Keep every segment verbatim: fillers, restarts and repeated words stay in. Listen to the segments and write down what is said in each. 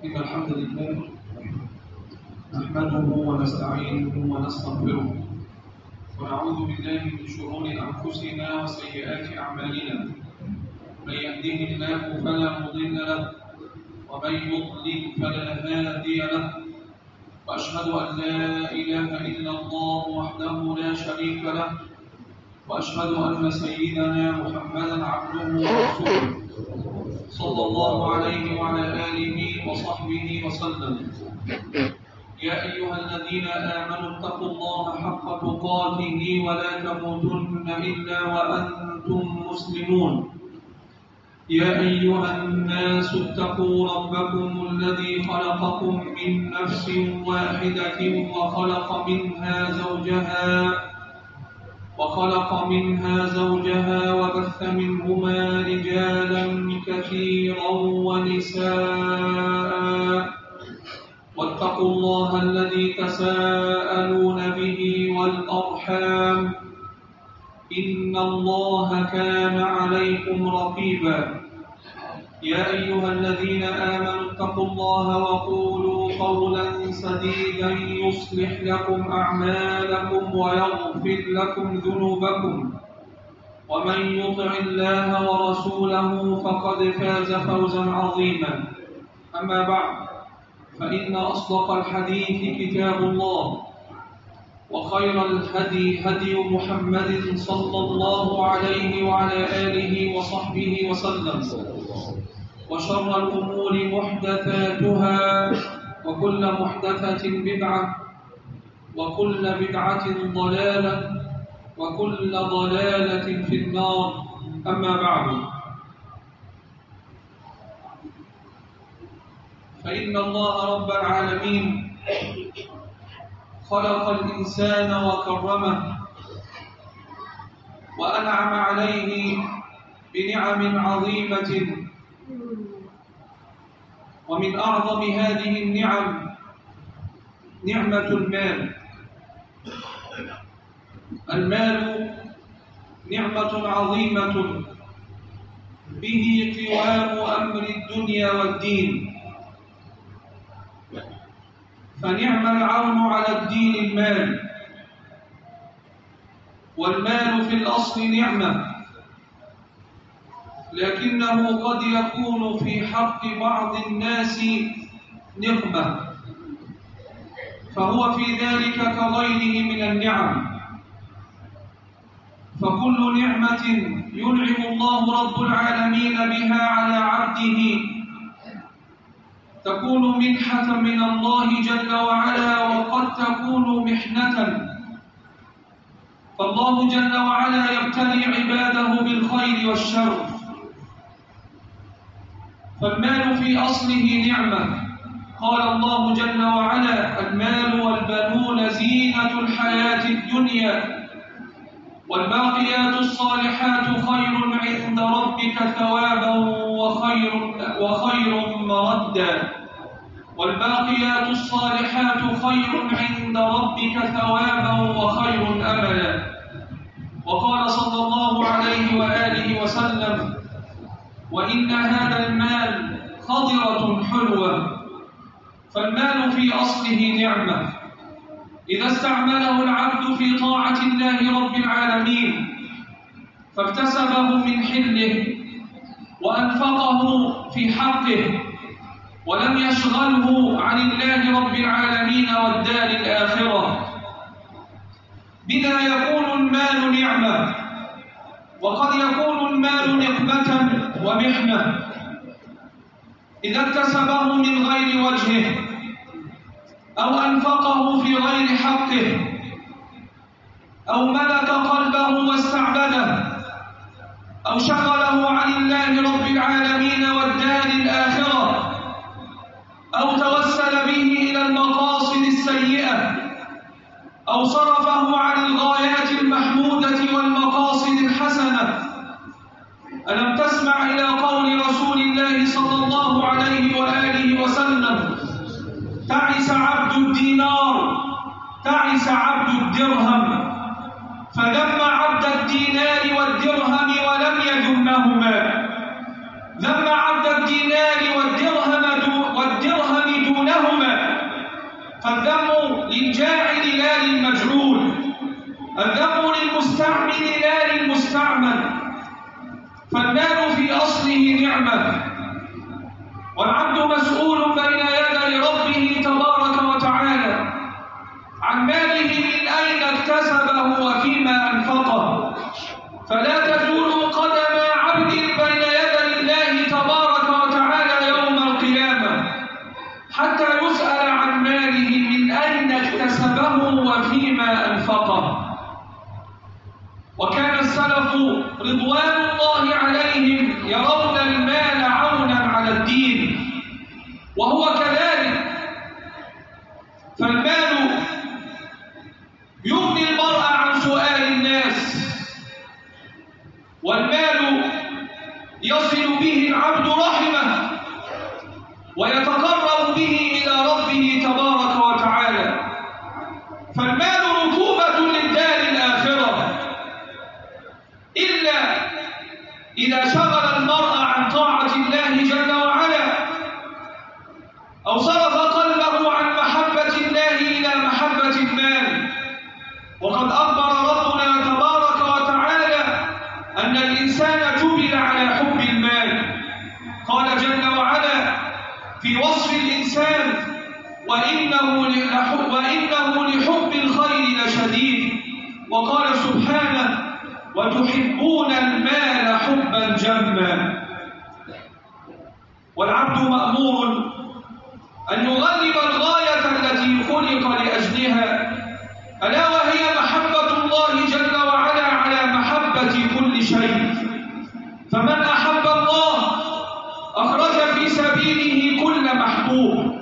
إن الحمد لله نحمده ونستعينه ونستغفره ونعوذ بالله من شرور أنفسنا وسيئات أعمالنا. من يهده الله فلا مضل له ومن يضلل فلا هادي له، وأشهد أن لا إله إلا الله وحده لا شريك له، وأشهد أن سيدنا محمدا عبده ورسوله صلى الله عليه وعلى آله وصحبه وسلم. يا أيها الذين آمنوا اتقوا الله حق تقاته ولا تموتن إلا وأنتم مسلمون. يا أيها الناس اتقوا ربكم الذي خلقكم من نفس واحدة وخلق منها زوجها وخلق منها زوجها وبث منهما رجالا كثيرا ونساء، واتقوا الله الذي تساءلون به والأرحام إن الله كان عليكم رقيبا. يا أيها الذين آمنوا اتقوا الله وقولوا قولا سديدا يصلح لكم أعمالكم ويغفر لكم ذنوبكم، ومن يطع الله ورسوله فقد فاز فوزا عظيما. أما بعد، فإن أصدق الحديث كتاب الله، وخير الهدي هدي محمد صلى الله عليه وعلى آله وصحبه وسلم، وشر الأمور محدثاتها، وكل محدثة بدعة، وكل بدعة ضلالة، وكل ضلالة في النار. أما بعد، فإن الله رب العالمين خلق الإنسان وكرمه وأنعم عليه بنعم عظيمة، ومن أعظم هذه النعم نعمة المال. المال نعمة عظيمة به قوام أمر الدنيا والدين، فنعم العون على الدين المال. والمال في الأصل نعمة، لكنه قد يكون في حق بعض الناس نقمة، فهو في ذلك كغيره من النعم. فكل نعمة ينعم الله رب العالمين بها على عبده تكون منحة من الله جل وعلا، وقد تكون محنة. فالله جل وعلا يبتلي عباده بالخير والشر. فالمال في أصله نعمة. قال الله جل وعلا: المال والبنون زينة الحياة الدنيا، والباقيات الصالحات خير عند ربك ثوابا وخير, وخير مردا. والباقيات الصالحات خير عند ربك ثوابا وخير أملا. وقال صلى الله عليه وآله وسلم: وإن هذا المال خضرة حلوة. فالمال في أصله نعمة، إذا استعمله العبد في طاعة الله رب العالمين فاكتسبه من حله وأنفقه في حقه، ولم يشغله عن الله رب العالمين والدار الآخرة. بذا يكون المال نعمة، وقد يكون المال نقمة ومحنة إذا اكتسبه من غير وجهه، أو أنفقه في غير حقه، أو ملك قلبه واستعبده، أو شغله عن الله رب العالمين والدار الآخرة، أو توسل به إلى المقاصد السيئة، أو صرفه عن الغايات المحمودة والمقاصد الحسنة. ألم تسمع إلى قول رسول الله صلى الله عليه وآله وسلم: تعس عبد الدينار، تعس عبد الدرهم. فذم عبد الدينار والدرهم ولم يذمهما، ذم عبد الدينار والدرهم والدرهم فالذم للجاعل لا للمجعول، الذم للمستعمل لا للمستعمل. فالمال في أصله نعمة، والعبد مسؤول بين يدي ربه تبارك وتعالى عن ماله من أين اكتسبه وفيما أنفقه. فلا تزول قدم عبد بين يدي الله تبارك وتعالى يوم القيامة حتى يسأل عن ماله من أين اكتسبه وفيما أنفقه. وكان السلف رضوان الله عليهم يرون المال عونا على الدين، وهو كذلك. فالمال يغني المرء عن سؤال الناس، والمال يصل به العبد رحمه ويتقرب به إلى ربه تبارك وتعالى. فالمال رطوبة للدار الآخرة، إلا إذا شغل المرء عن طاعة الله جل وعلا، أو صرف قلبه عن محبة الله إلى محبة المال. وقد أخبر ربنا تبارك وتعالى أن الإنسان جبل على حب المال. قال جل وعلا في وصف الإنسان: وإنه لحب, وإنه لحب الخير لشديد. وقال سبحانه: وتحبون المال حبا جما. والعبد مأمور أن يغلب الغاية التي خلق لأجلها، ألا وهي محبة الله جل وعلا على محبة كل شيء. فمن أحب الله أخرج في سبيله كل محبوب.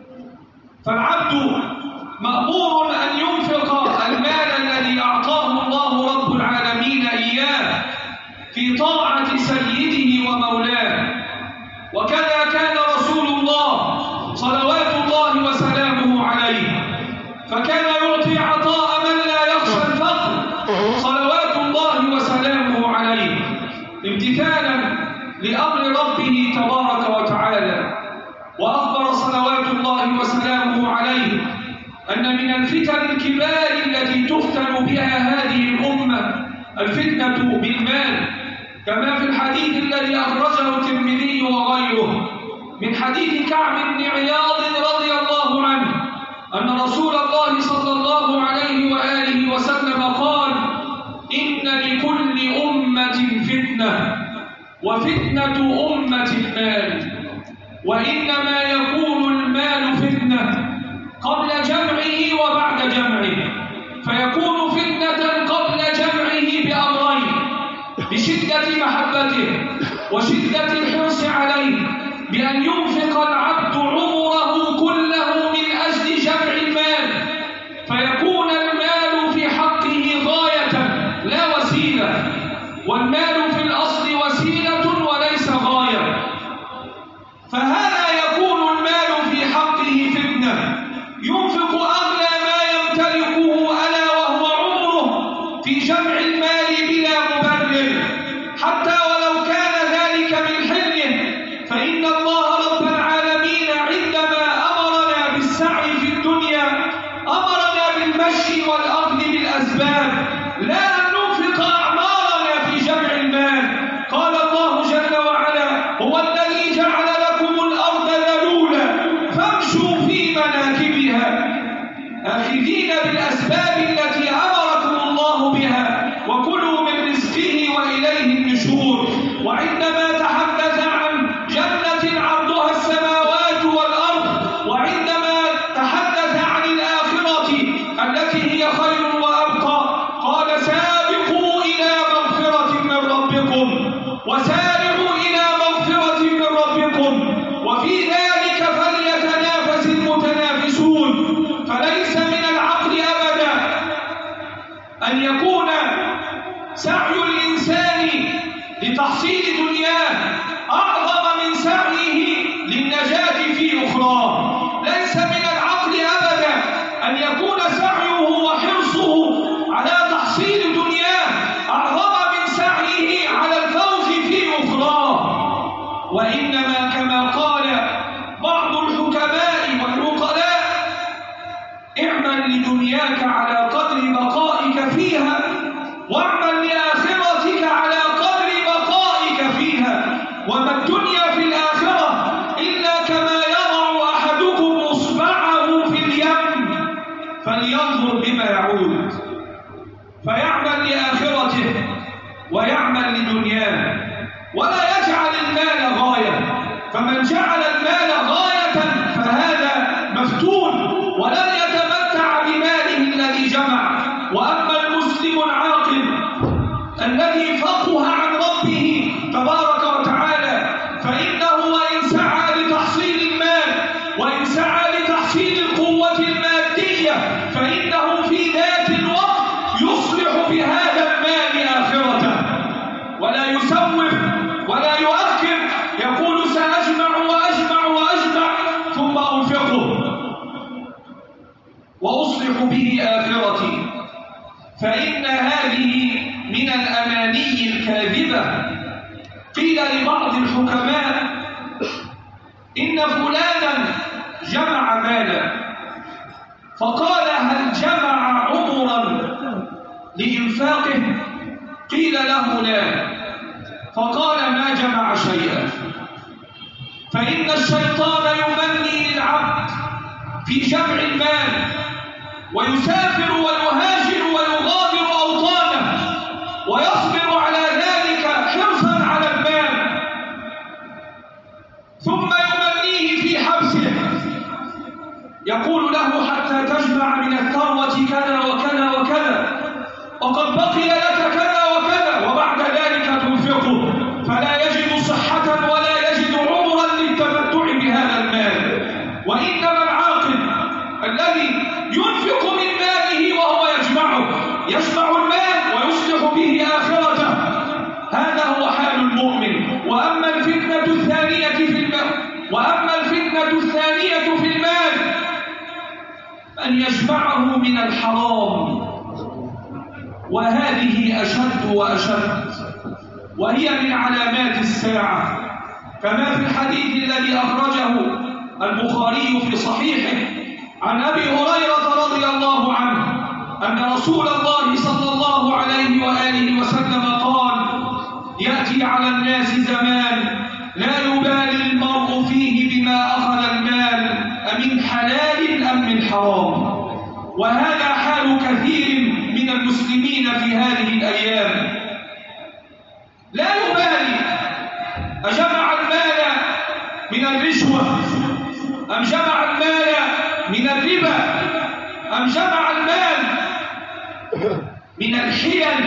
فالعبد مأمور أن ينفق المال الذي أعطاه الله رب العالمين إياه في طاعة سيده ومولاه. وكذا كان رسول الله صلوات الله وسلامه عليه، فكان يعطي عطاء من لا يخشى الفقر صلوات الله وسلامه عليه، امتثالا لأمر ربه تبارك وتعالى. وأخبر صلوات الله وسلامه عليه أن من الفتن الكبار التي تفتن بها هذه الأمة الفتنة بالمال، كما في الحديث الذي أخرجه الترمذي وغيره من حديث كعب بن عياض رضي الله عنه أن رسول الله صلى الله عليه وآله وسلم قال: إن لكل أمة فتنة، وفتنة أمة المال، وإنما يكون المال فتنة قبل جمعه وبعد جمعه. فيكون فتنة قبل جمعه بأمرين: بشدة محبته وشدة الحرص عليه، بأن ينفق العبد عمره كله من أجل جمع المال، فيكون المال في حقه غاية لا وسيلة، والمال في الأصل وسيلة وليس غاية. فهذا يكون المال في حقه فتنة، ينفق أغلى ما يمتلكه ألا وهو عمره في جمع المال بلا مبرر، حتى ولو كان ذلك من حله. فإن الله رب العالمين عندما أمرنا بالسعي في الدنيا أمرنا بالمشي والأخذ بالأسباب، لا أن ننفق أعمارنا في جمع المال. قال الله جل وعلا: هو الذي جعل لكم الأرض ذلولا فامشوا في مناكبها، آخذين بالأسباب التي أمركم الله بها، وكلوا من رزقه وإليه النشور. وعندما تحدث عن جنة عرضها السماوات والأرض، وعندما تحدث عن الآخرة التي هي خير وأبقى، قال: سابقوا إلى مغفرة من ربكم وسارعوا إلى مغفرة من ربكم وفي ذلك فليتنافس المتنافسون. فليس من العقل أبدا دنياك على قدر بقائك فيها، واعمل لآخرتك على قدر بقائك فيها. وما الدنيا في الآخرة إلا كما يضع أحدكم إصبعه في اليم فلينظر بما يعود، فيعمل لآخرته ويعمل لدنياه، ولا يجعل المال غاية. فمن جعل المال غاية فهذا مفتون ولن يتمتع بماله الذي جمع. وأما المسلم العاقل الذي فقه عن ربه تبارك وتعالى فإنه وإن سعى لتحصيل المال وإن سعى لتحصيل القوة المادية فإنه في ذات الوقت يصلح بهذا المال آخرته، ولا يسوف ولا يؤخر، يقول سأجمع وأجمع وأجمع ثم أنفقه وأصلح به آخرتي. فإن هذه من الأماني الكاذبة. قيل لبعض الحكماء إن فلانا جمع مالا، فقال هل جمع عمرا لإنفاقه؟ قيل له لا، فقال ما جمع شيئا. فإن الشيطان يمني للعبد في جمع المال ويسافر ويهاجر ويغادر أوطانه ويصبر على ذلك حرصا على المال، ثم يمنيه في حبسه يقول له حتى تجمع من الثروة كذا وكذا وكذا وقد بقي لك كذا وكذا، وبعد ذلك تنفقه فلا يجد صحة ولا يجد عمرا للتمتع بهذا المال. وإنما العاقل الذي ينفق من ماله وهو يجمعه يجمع المال ويصلح به آخرته، هذا هو حال المؤمن. وأما الفتنة الثانية في المال وأما الفتنة الثانية في المال أن يجمعه من الحرام، وهذه أشد وأشد، وهي من علامات الساعة، كما في الحديث الذي أخرجه البخاري في صحيحه عن أبي هريرة رضي الله عنه أن رسول الله صلى الله عليه وآله وسلم قال: يأتي على الناس زمان لا يبالي المرء فيه بما أخذ المال أمن حلال أم من حرام. وهذا حال كثير من المسلمين في هذه الأيام، لا يبالي أجمع المال من الرشوة أم جمع المال من الربا أم جمع المال من الحيل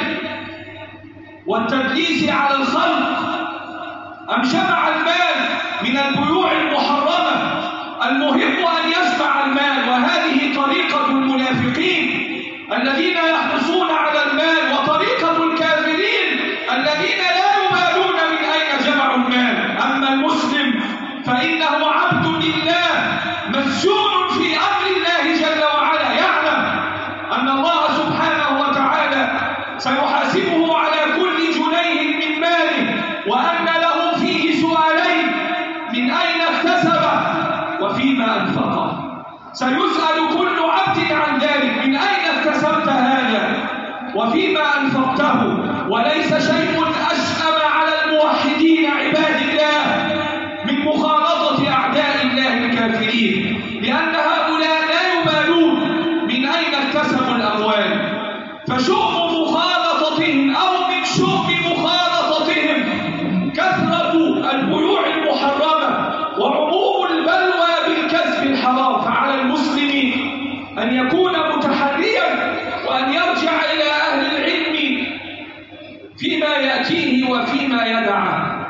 والتدليس على الخلق أم جمع المال من البيوع المحرمة. المهم أن يجمع المال، وهذه طريقة المنافقين الذين يحرصون على المال، وطريقة الكافرين الذين لا يبالون من أين جمعوا المال. أما المسلم فإنه عبد لله مسجون في أمر الله جل وعلا، يعلم أن الله سبحانه وتعالى سيحاسبه على كل جنيه من ماله، وأن له فيه سؤالين: من أين اكتسبه وفيما أنفقه. سيسأل كل عبد عن ذلك: من أين اكتسبت هذا وفيما أنفقته. وليس شيء أشأم على الموحدين عباد الله من مخالطة أعداء الله الكافرين، لأن هؤلاء لا يبالون من أين اكتسبوا الأموال. فشؤم مخالطتهم أو من شؤم مخالطتهم كثرة البيوع المحرمة وعموم البلوى بالكسب الحرام. فعلى المسلم أن يكون متحريا وأن يرجع إلى أهل العلم فيما يأتيه وفيما يدعه،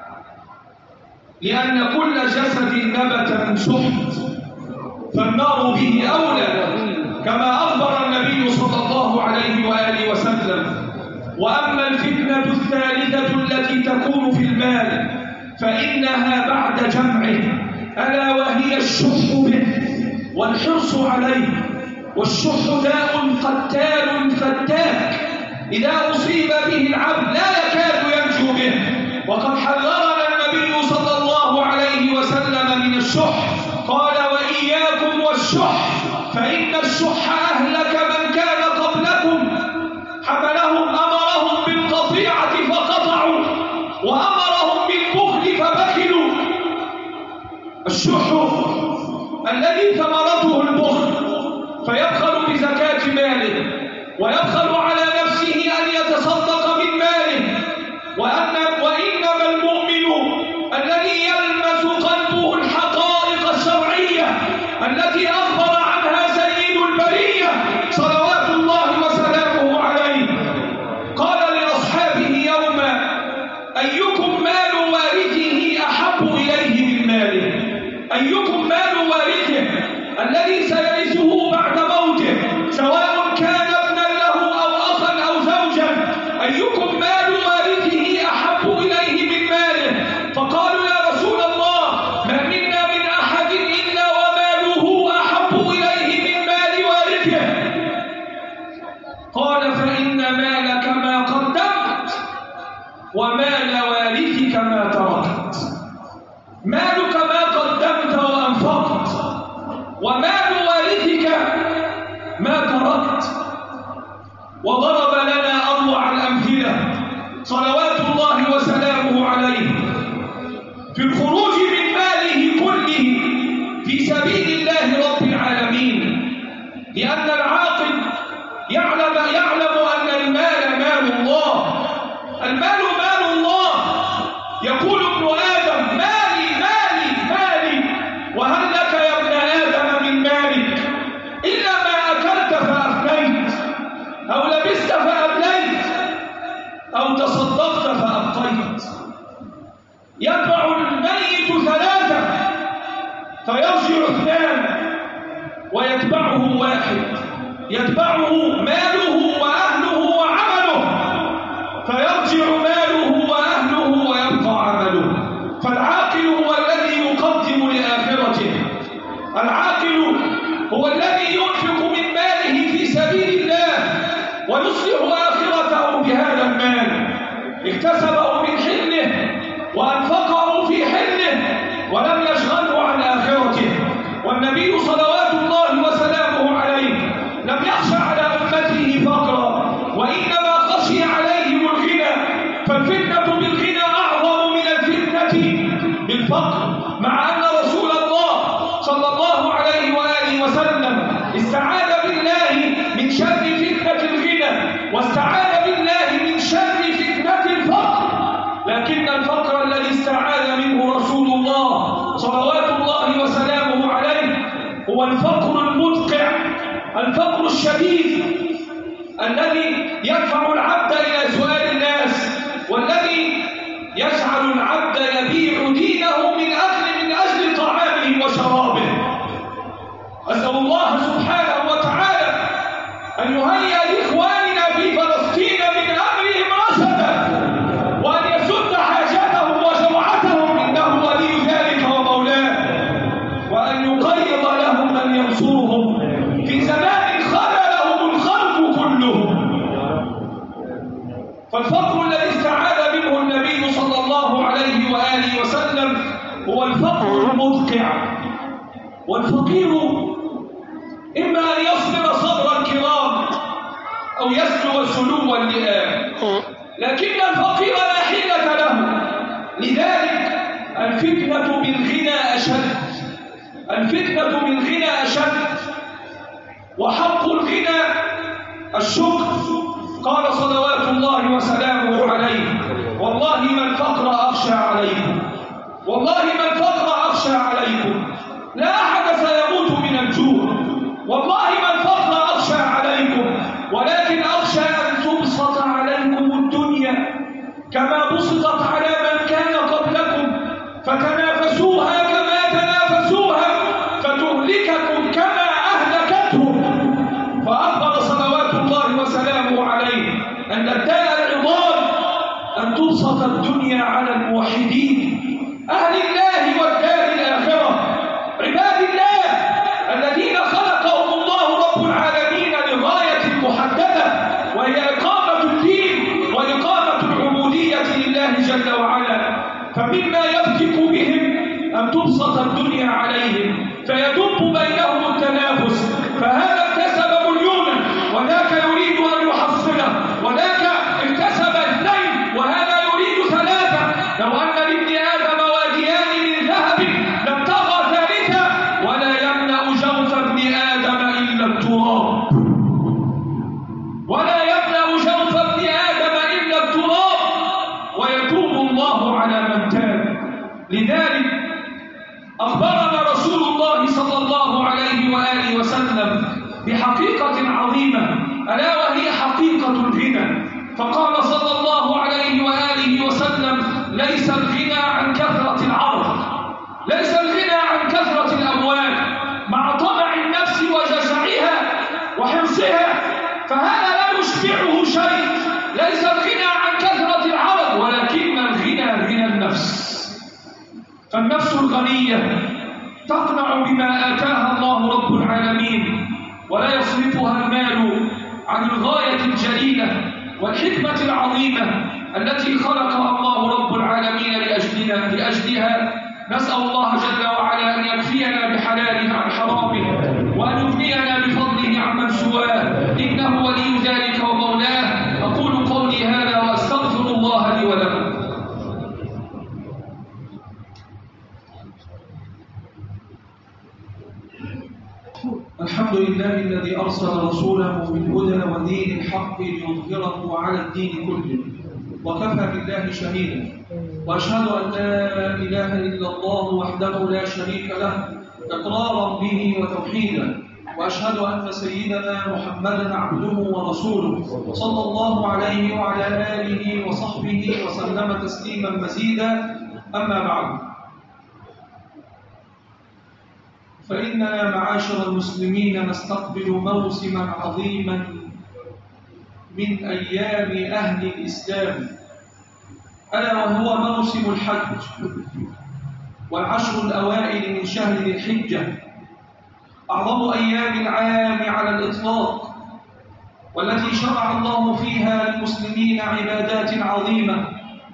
لأن كل جسد نبت من سحت فالنار به أولى، كما أخبر النبي صلى الله عليه وآله وسلم. وأما الفتنة الثالثة التي تكون في المال فإنها بعد جمعه، ألا وهي الشح به والحرص عليه. والشح داء قتال فتاك، إذا أصيب به العبد لا يكاد ينجو به. وقد حذرنا النبي صلى الله عليه وسلم من الشح، قال: وإياكم والشح فإن الشح أهلك من كان قبلكم، حملهم أمرهم بالقطيعة فقطعوا وأمرهم بالبخل فبخلوا. الشح الذي ثمرته البخل فيبخل بزكاة ماله ويبخل على نفسه أن يتصدق من ماله، وأن وإنما المؤمن الذي يلمس قلبه الحقائق الشرعية التي أخبر عنها سيد البرية صلوات الله وسلامه عليه. قال لأصحابه يوما: أيكم مال وارثه أحب إليه من ماله؟ أيكم مال وارثه الذي سيرثه بعد موته، سواء كان ابنا له أو أخا أو زوجا، أيكم مال وارثه أحب إليه من ماله؟ فقالوا: يا رسول الله، ما منا من أحد إلا وماله أحب إليه من مال وارثه. قال: فإن مالك ما قدمت ومال وارثك ما تركت. مالك ما قدمت وأنفقت، ومال وارثك ما تركت. وضرب لنا أروع الأمثلة صلوات الله وسلامه عليه في الخروج من ماله كله في سبيل الله رب العالمين، لأن العاقل يعلم يعلم أن المال مال الله. المال مال الله. يقول ابن آدم: مالي مالي مالي، وهل لك يا ابن آدم من مالك إلا ما أكلت فأفنيت، أو لبست فأبليت، أو تصدقت فأبقيت. يتبع الميت ثلاثة فيرجع اثنان ويتبعه واحد، يتبعه ماله وأهله وعمله، فيرجع ماله وأهله ويبقى عمله. فالعاقل هو الذي يقدم لآخرته، العاقل هو الذي ينفق من ماله في سبيل الله ويصلح آخرته بهذا المال، اكتسبه من حله وأنفقه في حله ولم يشغله عن آخرته. والنبي صلوات الله وسلامه عليه لم يخشى على أمته فقرا، وإنما خشي عليهم الغنى، فالفتنة بالغنى أعظم من الفتنة بالفقر، مع أن رسول الله صلى الله عليه وآله وسلم استعاذ بالله من شر فتنة الغنى واستعاذ بالله من شر فتنة الفقر. لكن الفقر الذي استعاذ منه رسول الله صلوات الله وسلامه عليه هو الفقر المدقع، الفقر الشديد الذي يدفع العبد إلى سؤال الناس، والذي يجعل العبد يبيع دينه من أجل من أجل طعامه وشرابه. أسأل الله سبحانه وتعالى أن يهيئ لإخواننا في فلسطين من أمرهم رشدا، وأن يسد حاجتهم وجوعتهم، إنه ولي ذلك ومولاه، وأن يقيض لهم من ينصرهم في زمان خلا لهم الخلق كلهم. فالفقر الذي استعاذ منه النبي صلى الله عليه وآله وسلم هو الفقر المدقع. والفقير إما أن يصبر صبر الكرام أو يسلو سلو اللئام، لكن الفقير لا حيلة له. لذلك الفتنة بالغنى أشد، الفتنة بالغنى أشد. وحق الغنى الشكر. قال صلوات الله وسلامه عليه: والله ما الفقر أخشى عليكم، والله ما الفقر أخشى عليكم، لا أحد سيموت من الجوع، والله ما الفقر أخشى عليكم، ولكن أخشى أن تبسط عليكم الدنيا كما بسطت على من كان قبلكم، فتنافسوها كما تنافسوها، فتهلككم كما أهلكتهم. فأخبر صلوات الله وسلامه عليه أن الداء العظام أن تبسط الدنيا على الموحدين أهل الله والدار الآخرة، عباد الله الذين خلقهم الله رب العالمين لغاية محددة، وهي إقامة الدين وإقامة العبودية لله جل وعلا. فمما يفتك بهم أن تبسط الدنيا عليهم فيدب بينهم التنافس، بحقيقة عظيمة، ألا وهي حقيقة الغنى. فقال صلى الله عليه وآله وسلم: ليس الغنى عن كثرة العرض، ليس الغنى عن كثرة الأموال مع طمع النفس وجشعها وحرصها، فهذا لا يشبعه شيء. ليس الغنى عن كثرة العرض، ولكن الغنى غنى النفس. فالنفس الغنية تقنع بما آتاها الله رب العالمين، ولا يصرفها المال عن الغاية الجليلة والحكمة العظيمة التي خلقها الله رب العالمين لأجلنا لأجلها. نسأل الله جل وعلا أن يكفينا بحلاله عن حرامه، وأن يغنينا بفضله عمن سواه، إنه ولي ذلك ومولاه. أقول قولي هذا وأستغفر الله لي ولكم. الحمد لله الذي أرسل رسوله بالهدى ودين الحق ليظهره على الدين كله، وكفى بالله شهيدا، وأشهد أن لا إله إلا الله وحده لا شريك له إقرارا به وتوحيدا، وأشهد أن سيدنا محمدا عبده ورسوله صلى الله عليه وعلى آله وصحبه وسلم تسليما مزيدا. أما بعد، فإننا معاشر المسلمين نستقبل موسما عظيما من أيام أهل الإسلام، ألا وهو موسم الحج والعشر الأوائل من شهر ذي الحجة، أعظم أيام العام على الإطلاق، والتي شرع الله فيها للمسلمين عبادات عظيمة،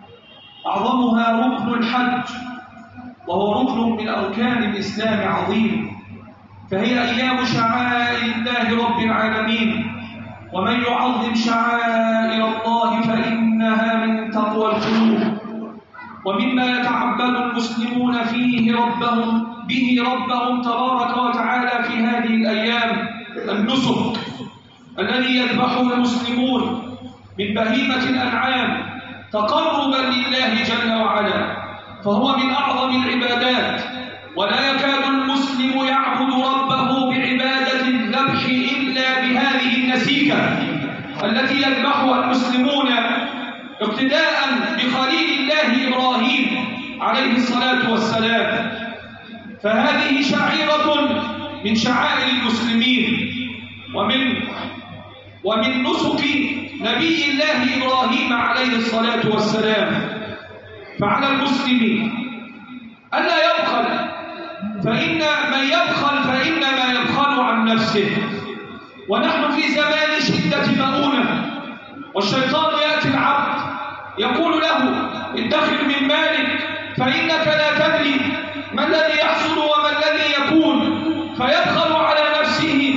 أعظمها ركن الحج، وهو ركن من أركان الإسلام عظيم. فهي أيام شعائر الله رب العالمين، ومن يعظم شعائر الله فإنها من تقوى القلوب. ومما يتعبد المسلمون فيه ربهم به ربهم تبارك وتعالى في هذه الأيام النسك الذي يذبحه المسلمون من بهيمة الأنعام تقربا لله جل وعلا، فهو من أعظم العبادات. ولا يكاد المسلم يعبد ربه بعبادة الذبح إلا بهذه النسيكة التي يذبحها المسلمون اقتداء بخليل الله إبراهيم عليه الصلاة والسلام. فهذه شعيرة من شعائر المسلمين، ومن ومن نسك نبي الله إبراهيم عليه الصلاة والسلام. فعلى المسلم ألا يبخل، فإن من يبخل فإنما يبخل عن نفسه. ونحن في زمان شدة مؤونة، والشيطان يأتي العبد يقول له: ادخر من مالك فإنك لا تدري ما الذي يحصل وما الذي يكون، فيبخل على نفسه.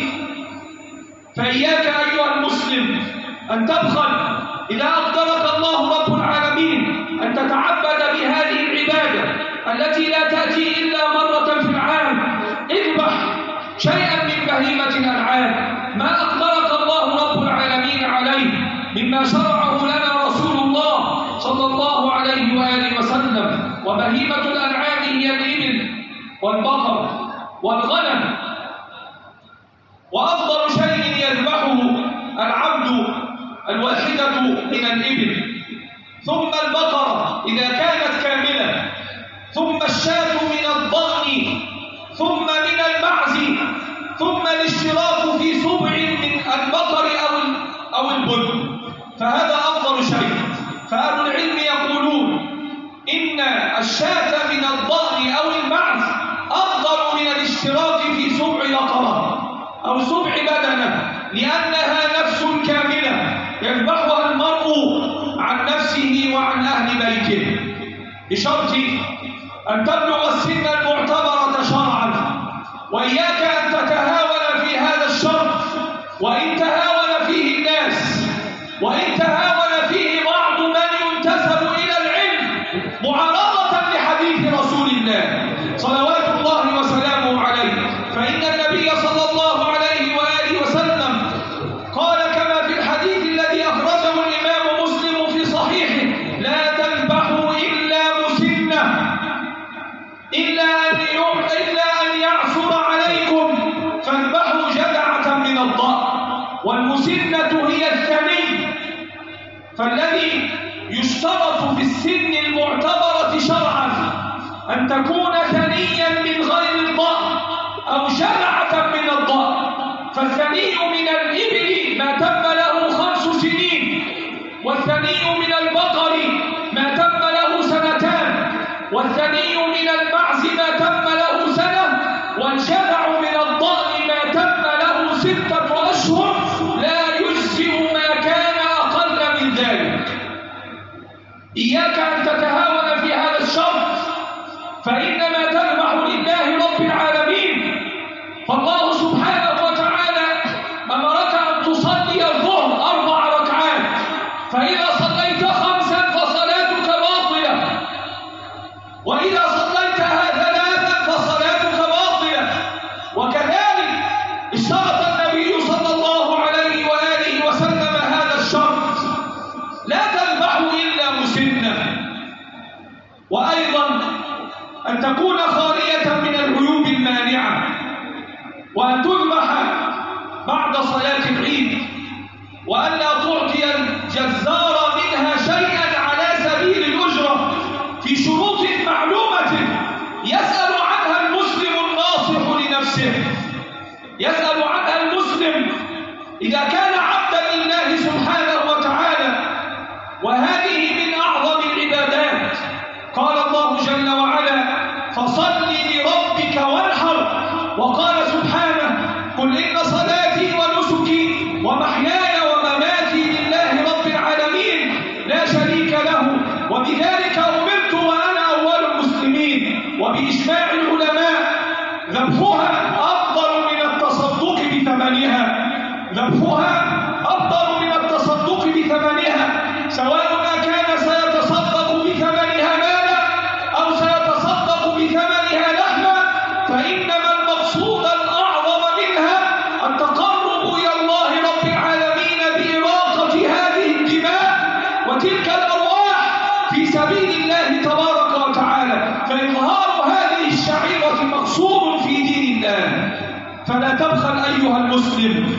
فإياك أيها المسلم أن تبخل إذا أقدرك الله رب العالمين أن تتعبد بهذه العبادة التي لا تأتي إلا مرة في العام. اذبح شيئا من بهيمة الأنعام ما أقدرك الله رب العالمين عليه مما شرعه لنا رسول الله صلى الله عليه وآله وسلم. وبهيمة الأنعام هي الإبل والبقر والغنم، وأفضل شيء يذبحه العبد الواحدة من الإبل، ثم البقرة إذا كانت كاملة، ثم الشاة من الضأن، ثم من المعز، ثم الاشتراك في سبع من البقر أو أو البن. فهذا أفضل شيء. فأهل العلم يقولون إن الشاة من الضأن أو المعز أفضل من الاشتراك في سبع بقرة أو سبع بدنة، لأنها نفس كاملة يذبحها المرء عن نفسه وعن أهل بيته، بشرط أن تبلغ السن المعتبرة شرعا. وإياك أن تتهاون في هذا الشرط، وإن تهاون فيه الناس، وإن تهاون فيه بعض من ينتسب إلى العلم معارضة لحديث رسول الله صلوات الله وسلامه عليه. فإن النبي صلى الله عليه وآله وسلم قال كما في الحديث الذي أخرجه الإمام مسلم في صحيحه: لا تذبحوا إلا مسنة، إلا أن إلا أن يعثر عليكم والمسنة هي الثني، فالذي يشترط في السن المعتبرة شرعا أن تكون ثنيا من غير الضأن أو شرعة من الضأن. فالثني من الإبل ما تم له خمس سنين، والثني من البقر ما تم له سنتان، والثني من المعز ما تم له سنة، والجذع من الضأن ما تم له ستة أشهر، لا يجزئ ما كان أقل من ذلك. إياك أن تتهاون في هذا الشرط، فإنما تذبح لله رب العالمين. فالله سبحانه وتعالى أمرك أن تصلي الظهر أربع ركعات، فإذا صليت خمسا فصلاتك باطلة، وإذا صليتها ثلاثا فصلاتك باطلة. وكذلك اشترط النبي صلى الله عليه وآله وسلم هذا الشرط: لا تذبح إلا مسنة، وأيضا أن تكون خالية من العيوب المانعة، وأن تذبح بعد صلاة العيد، وألا تعطي الجزار منها شيئا على سبيل الأجرة في شروط معلومة يسأل عنها المسلم الناصح لنفسه، يسأل عنها المسلم إذا كان عبدا لله سبحانه وتعالى. وهذه من أعظم العبادات. قال الله جل وعلا: فصل لربك وانحر. وقال سبحانه: قل إن صلاتي ونسكي ومحياي ومماتي لله رب العالمين لا شريك له وبذلك أمرت وأنا أول المسلمين. وبإجماع العلماء ذبحها أفضل من التصدق بثمنها، ذبحها أفضل من التصدق بثمنها، سواء ما كان سيتصدق بثمنها مالا أو سيتصدق بثمنها لحما، فإنما المقصود الأعظم منها التقرب إلى الله رب العالمين بإراقة هذه الدماء وتلك الأرواح في سبيل الله تبارك وتعالى. فإظهار هذه الشعيرة مقصود في دين الله. فلا تبخل أيها المسلم،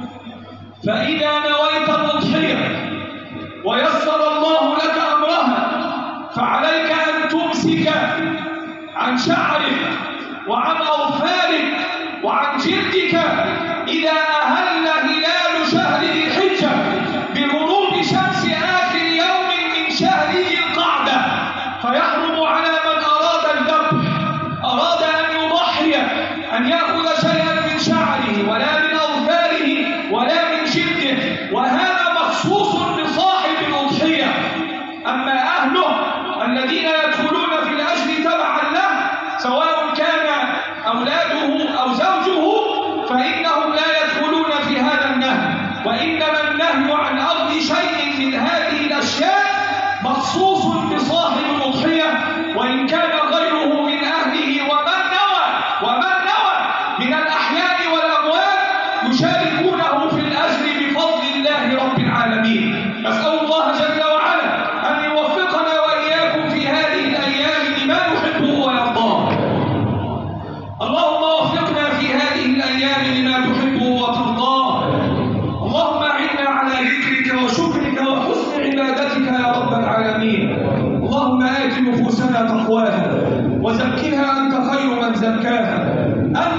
فإذا نويت الأضحية ويسر الله لك أمرها فعليك أن تمسك عن شعرك وعن أظفارك وعن جلدك إذا أهل هلال شهر ذي الحجة بغروب شمس آخر يوم من شهر ذي القعدة، فيحرم على من أراد الذبح، أراد أن يضحي، أن يأخذ شيئا من شعره ولا من أظفاره ولا من جلده، وهذا مخصوص بصاحب الأضحية. أما أهله الذين يدخلون في الأجر تبعا له سواء كان أولاده أو زوجه فإنهم لا يدخلون في هذا النهي، وإنما النهي عن أخذ شيء من هذه الأشياء مخصوص بصاحب الأضحية، وإن كان غيره من أهله ومن نوى ومن نوى من الأحياء والأموات يشاركونه في الأجر بفضل الله رب العالمين. أسأل الله جل وعلا أن يوفقنا وإياكم في هذه الأيام لما يحبه ويرضاه. اللهم وفقنا في هذه الأيام لما تحبه وترضاه. اللهم أعنا على ذكرك وشكرك وحسن عبادتك يا رب العالمين. اللهم آت نفوسنا تقواها وزكها أنت خير من زكاها. أنت